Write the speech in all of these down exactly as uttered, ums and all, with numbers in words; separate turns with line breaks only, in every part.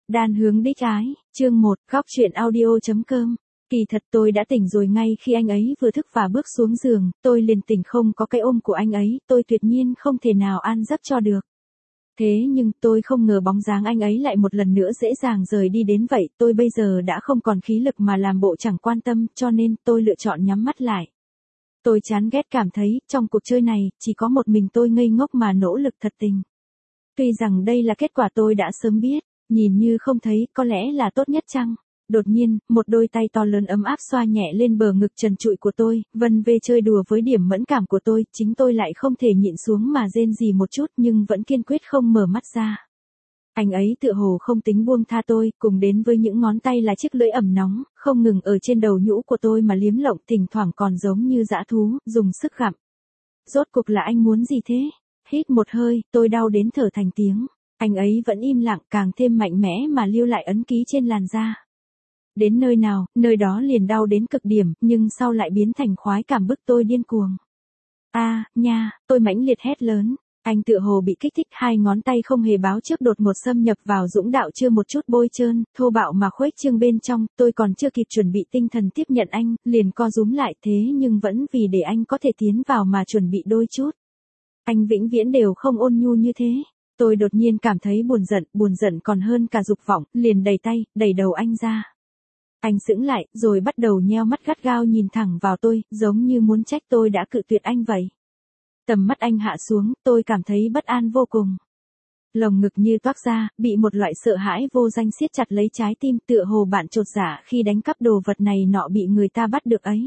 Đan hướng đích ái, chương một, góc truyện audio.com. Kỳ thật tôi đã tỉnh rồi ngay khi anh ấy vừa thức và bước xuống giường, tôi liền tỉnh không có cái ôm của anh ấy, tôi tuyệt nhiên không thể nào an giấc cho được. Thế nhưng tôi không ngờ bóng dáng anh ấy lại một lần nữa dễ dàng rời đi đến vậy, tôi bây giờ đã không còn khí lực mà làm bộ chẳng quan tâm, cho nên tôi lựa chọn nhắm mắt lại. Tôi chán ghét cảm thấy, trong cuộc chơi này, chỉ có một mình tôi ngây ngốc mà nỗ lực thật tình. Tuy rằng đây là kết quả tôi đã sớm biết, nhìn như không thấy, có lẽ là tốt nhất chăng? Đột nhiên, một đôi tay to lớn ấm áp xoa nhẹ lên bờ ngực trần trụi của tôi, vân vê chơi đùa với điểm mẫn cảm của tôi, chính tôi lại không thể nhịn xuống mà rên rỉ một chút nhưng vẫn kiên quyết không mở mắt ra. Anh ấy tựa hồ không tính buông tha tôi, cùng đến với những ngón tay là chiếc lưỡi ẩm nóng, không ngừng ở trên đầu nhũ của tôi mà liếm lộng, thỉnh thoảng còn giống như dã thú, dùng sức gặm. Rốt cuộc là anh muốn gì thế? Hít một hơi, tôi đau đến thở thành tiếng. Anh ấy vẫn im lặng, càng thêm mạnh mẽ mà lưu lại ấn ký trên làn da. Đến nơi nào, nơi đó liền đau đến cực điểm, nhưng sau lại biến thành khoái cảm bức tôi điên cuồng. A, à, nha, tôi mãnh liệt hét lớn. Anh tựa hồ bị kích thích, hai ngón tay không hề báo trước đột ngột xâm nhập vào dũng đạo chưa một chút bôi trơn, thô bạo mà khuếch trương bên trong, tôi còn chưa kịp chuẩn bị tinh thần tiếp nhận anh, liền co rúm lại thế nhưng vẫn vì để anh có thể tiến vào mà chuẩn bị đôi chút. Anh vĩnh viễn đều không ôn nhu như thế. Tôi đột nhiên cảm thấy buồn giận, buồn giận còn hơn cả dục vọng, liền đẩy tay, đẩy đầu anh ra. Anh sững lại, rồi bắt đầu nheo mắt gắt gao nhìn thẳng vào tôi, giống như muốn trách tôi đã cự tuyệt anh vậy. Tầm mắt anh hạ xuống, tôi cảm thấy bất an vô cùng. Lồng ngực như toác ra, bị một loại sợ hãi vô danh siết chặt lấy trái tim, tựa hồ bạn chột dạ khi đánh cắp đồ vật này nọ bị người ta bắt được ấy.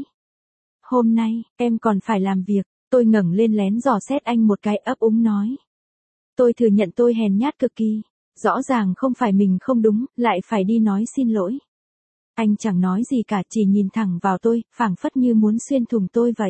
Hôm nay, em còn phải làm việc, tôi ngẩng lên lén dò xét anh một cái, ấp úng nói. Tôi thừa nhận tôi hèn nhát cực kỳ, rõ ràng không phải mình không đúng, lại phải đi nói xin lỗi. Anh chẳng nói gì cả, chỉ nhìn thẳng vào tôi, phảng phất như muốn xuyên thủng tôi vậy.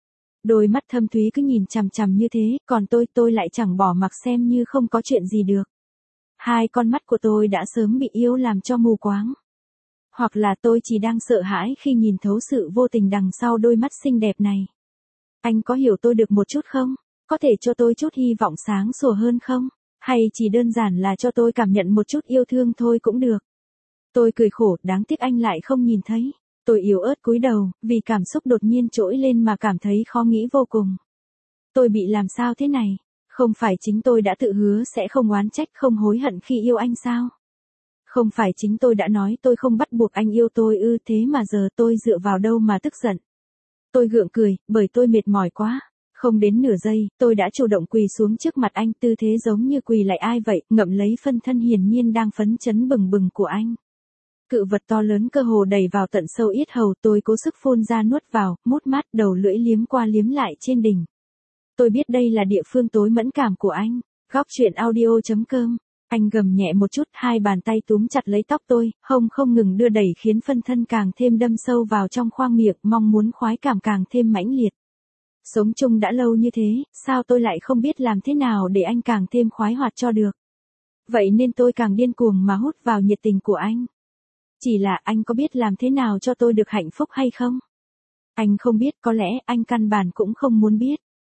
Đôi mắt thâm thúy cứ nhìn chằm chằm như thế, còn tôi, tôi lại chẳng bỏ mặc xem như không có chuyện gì được. Hai con mắt của tôi đã sớm bị yêu làm cho mù quáng. Hoặc là tôi chỉ đang sợ hãi khi nhìn thấu sự vô tình đằng sau đôi mắt xinh đẹp này. Anh có hiểu tôi được một chút không? Có thể cho tôi chút hy vọng sáng sủa hơn không? Hay chỉ đơn giản là cho tôi cảm nhận một chút yêu thương thôi cũng được. Tôi cười khổ, đáng tiếc anh lại không nhìn thấy. Tôi yếu ớt cúi đầu, vì cảm xúc đột nhiên trỗi lên mà cảm thấy khó nghĩ vô cùng. Tôi bị làm sao thế này? Không phải chính tôi đã tự hứa sẽ không oán trách, không hối hận khi yêu anh sao? Không phải chính tôi đã nói tôi không bắt buộc anh yêu tôi ư, thế mà giờ tôi dựa vào đâu mà tức giận? Tôi gượng cười, bởi tôi mệt mỏi quá. Không đến nửa giây, tôi đã chủ động quỳ xuống trước mặt anh, tư thế giống như quỳ lại ai vậy, ngậm lấy phân thân hiển nhiên đang phấn chấn bừng bừng của anh. Cự vật to lớn cơ hồ đẩy vào tận sâu yết hầu, tôi cố sức phun ra nuốt vào, mút mát, đầu lưỡi liếm qua liếm lại trên đỉnh. Tôi biết đây là địa phương tối mẫn cảm của anh. Góc truyện audio.com. Anh gầm nhẹ một chút, hai bàn tay túm chặt lấy tóc tôi, hông không ngừng đưa đẩy khiến phân thân càng thêm đâm sâu vào trong khoang miệng, mong muốn khoái cảm càng thêm mãnh liệt. Sống chung đã lâu như thế, sao tôi lại không biết làm thế nào để anh càng thêm khoái hoạt cho được. Vậy nên tôi càng điên cuồng mà hút vào nhiệt tình của anh. Chỉ là anh có biết làm thế nào cho tôi được hạnh phúc hay không? Anh không biết, có lẽ anh căn bản cũng không muốn biết.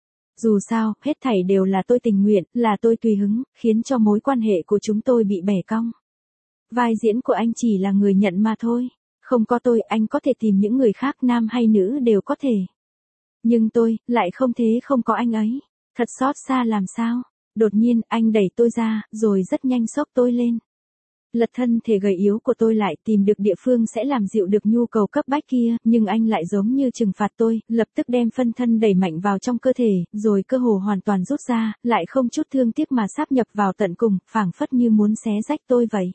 Dù sao, hết thảy đều là tôi tình nguyện, là tôi tùy hứng, khiến cho mối quan hệ của chúng tôi bị bẻ cong. Vai diễn của anh chỉ là người nhận mà thôi. Không có tôi, anh có thể tìm những người khác, nam hay nữ đều có thể. Nhưng tôi, lại không thế không có anh ấy. Thật xót xa làm sao? Đột nhiên, anh đẩy tôi ra, rồi rất nhanh xốc tôi lên. Lật thân thể gầy yếu của tôi lại, tìm được địa phương sẽ làm dịu được nhu cầu cấp bách kia, nhưng anh lại giống như trừng phạt tôi, lập tức đem phân thân đẩy mạnh vào trong cơ thể, rồi cơ hồ hoàn toàn rút ra, lại không chút thương tiếc mà sáp nhập vào tận cùng, phảng phất như muốn xé rách tôi vậy.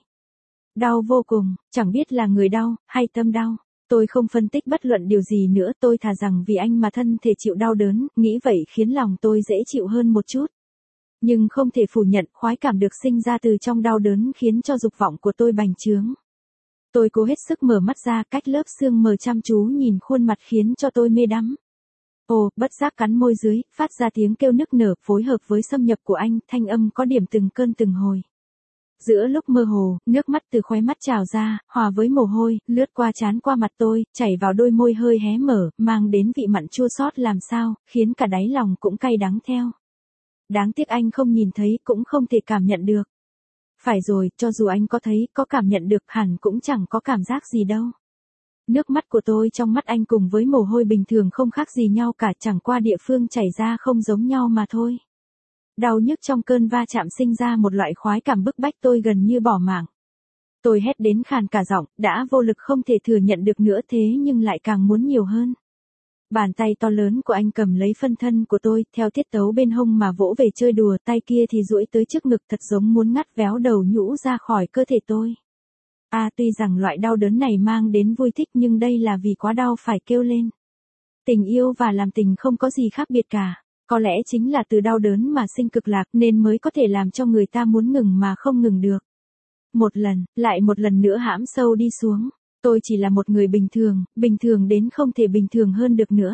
Đau vô cùng, chẳng biết là người đau, hay tâm đau. Tôi không phân tích bất luận điều gì nữa, tôi thà rằng vì anh mà thân thể chịu đau đớn, nghĩ vậy khiến lòng tôi dễ chịu hơn một chút. Nhưng không thể phủ nhận, khoái cảm được sinh ra từ trong đau đớn khiến cho dục vọng của tôi bành trướng. Tôi cố hết sức mở mắt ra, cách lớp sương mờ chăm chú nhìn khuôn mặt khiến cho tôi mê đắm. Ồ, bất giác cắn môi dưới, phát ra tiếng kêu nức nở, phối hợp với xâm nhập của anh, thanh âm có điểm từng cơn từng hồi. Giữa lúc mơ hồ, nước mắt từ khóe mắt trào ra, hòa với mồ hôi, lướt qua trán qua mặt tôi, chảy vào đôi môi hơi hé mở, mang đến vị mặn chua xót làm sao, khiến cả đáy lòng cũng cay đắng theo. Đáng tiếc anh không nhìn thấy, cũng không thể cảm nhận được. Phải rồi, cho dù anh có thấy, có cảm nhận được hẳn cũng chẳng có cảm giác gì đâu. Nước mắt của tôi trong mắt anh cùng với mồ hôi bình thường không khác gì nhau cả, chẳng qua địa phương chảy ra không giống nhau mà thôi. Đau nhức trong cơn va chạm sinh ra một loại khoái cảm bức bách tôi gần như bỏ mạng. Tôi hét đến khàn cả giọng, đã vô lực không thể thừa nhận được nữa thế nhưng lại càng muốn nhiều hơn. Bàn tay to lớn của anh cầm lấy phân thân của tôi, theo tiết tấu bên hông mà vỗ về chơi đùa, tay kia thì duỗi tới trước ngực thật giống muốn ngắt véo đầu nhũ ra khỏi cơ thể tôi. À, tuy rằng loại đau đớn này mang đến vui thích nhưng đây là vì quá đau phải kêu lên. Tình yêu và làm tình không có gì khác biệt cả. Có lẽ chính là từ đau đớn mà sinh cực lạc nên mới có thể làm cho người ta muốn ngừng mà không ngừng được. Một lần, lại một lần nữa hãm sâu đi xuống. Tôi chỉ là một người bình thường, bình thường đến không thể bình thường hơn được nữa.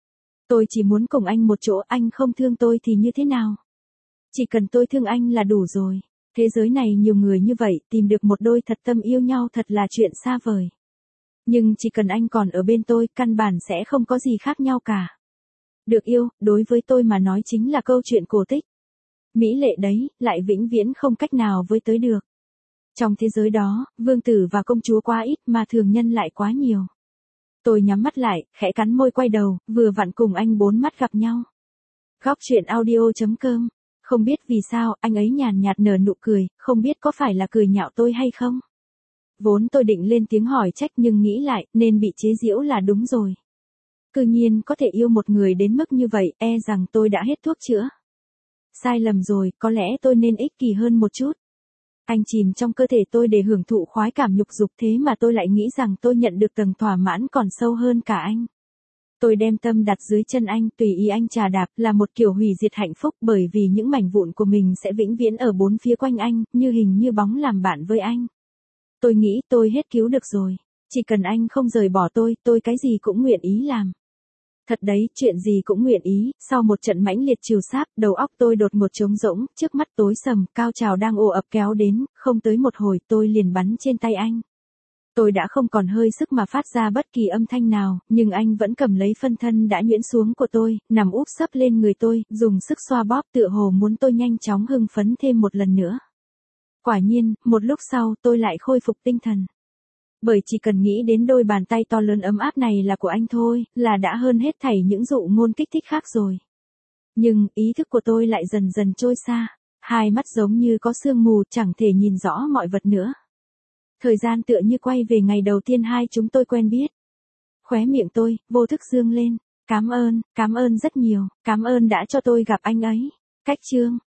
Tôi chỉ muốn cùng anh một chỗ, anh không thương tôi thì như thế nào? Chỉ cần tôi thương anh là đủ rồi. Thế giới này nhiều người như vậy, tìm được một đôi thật tâm yêu nhau thật là chuyện xa vời. Nhưng chỉ cần anh còn ở bên tôi, căn bản sẽ không có gì khác nhau cả. Được yêu, đối với tôi mà nói chính là câu chuyện cổ tích. Mỹ lệ đấy, lại vĩnh viễn không cách nào với tới được. Trong thế giới đó, vương tử và công chúa quá ít mà thường nhân lại quá nhiều. Tôi nhắm mắt lại, khẽ cắn môi quay đầu, vừa vặn cùng anh bốn mắt gặp nhau. Góc truyện audio chấm com. Không biết vì sao, anh ấy nhàn nhạt nở nụ cười, không biết có phải là cười nhạo tôi hay không. Vốn tôi định lên tiếng hỏi trách nhưng nghĩ lại, nên bị chế giễu là đúng rồi. Cư nhiên có thể yêu một người đến mức như vậy, e rằng tôi đã hết thuốc chữa. Sai lầm rồi, có lẽ tôi nên ích kỷ hơn một chút. Anh chìm trong cơ thể tôi để hưởng thụ khoái cảm nhục dục thế mà tôi lại nghĩ rằng tôi nhận được tầng thỏa mãn còn sâu hơn cả anh. Tôi đem tâm đặt dưới chân anh, tùy ý anh chà đạp, là một kiểu hủy diệt hạnh phúc bởi vì những mảnh vụn của mình sẽ vĩnh viễn ở bốn phía quanh anh, như hình như bóng làm bạn với anh. Tôi nghĩ tôi hết cứu được rồi. Chỉ cần anh không rời bỏ tôi, tôi cái gì cũng nguyện ý làm. Thật đấy, chuyện gì cũng nguyện ý. Sau một trận mãnh liệt trừ sáp, đầu óc tôi đột ngột trống rỗng, trước mắt tối sầm, cao trào đang ồ ập kéo đến, không tới một hồi tôi liền bắn trên tay anh. Tôi đã không còn hơi sức mà phát ra bất kỳ âm thanh nào, nhưng anh vẫn cầm lấy phân thân đã nhuyễn xuống của tôi, nằm úp sấp lên người tôi, dùng sức xoa bóp tựa hồ muốn tôi nhanh chóng hưng phấn thêm một lần nữa. Quả nhiên, một lúc sau tôi lại khôi phục tinh thần. Bởi chỉ cần nghĩ đến đôi bàn tay to lớn ấm áp này là của anh thôi, là đã hơn hết thảy những dụ ngôn kích thích khác rồi. Nhưng, ý thức của tôi lại dần dần trôi xa, hai mắt giống như có sương mù chẳng thể nhìn rõ mọi vật nữa. Thời gian tựa như quay về ngày đầu tiên hai chúng tôi quen biết. Khóe miệng tôi, vô thức dương lên. Cảm ơn, cảm ơn rất nhiều, cảm ơn đã cho tôi gặp anh ấy. Cách chương.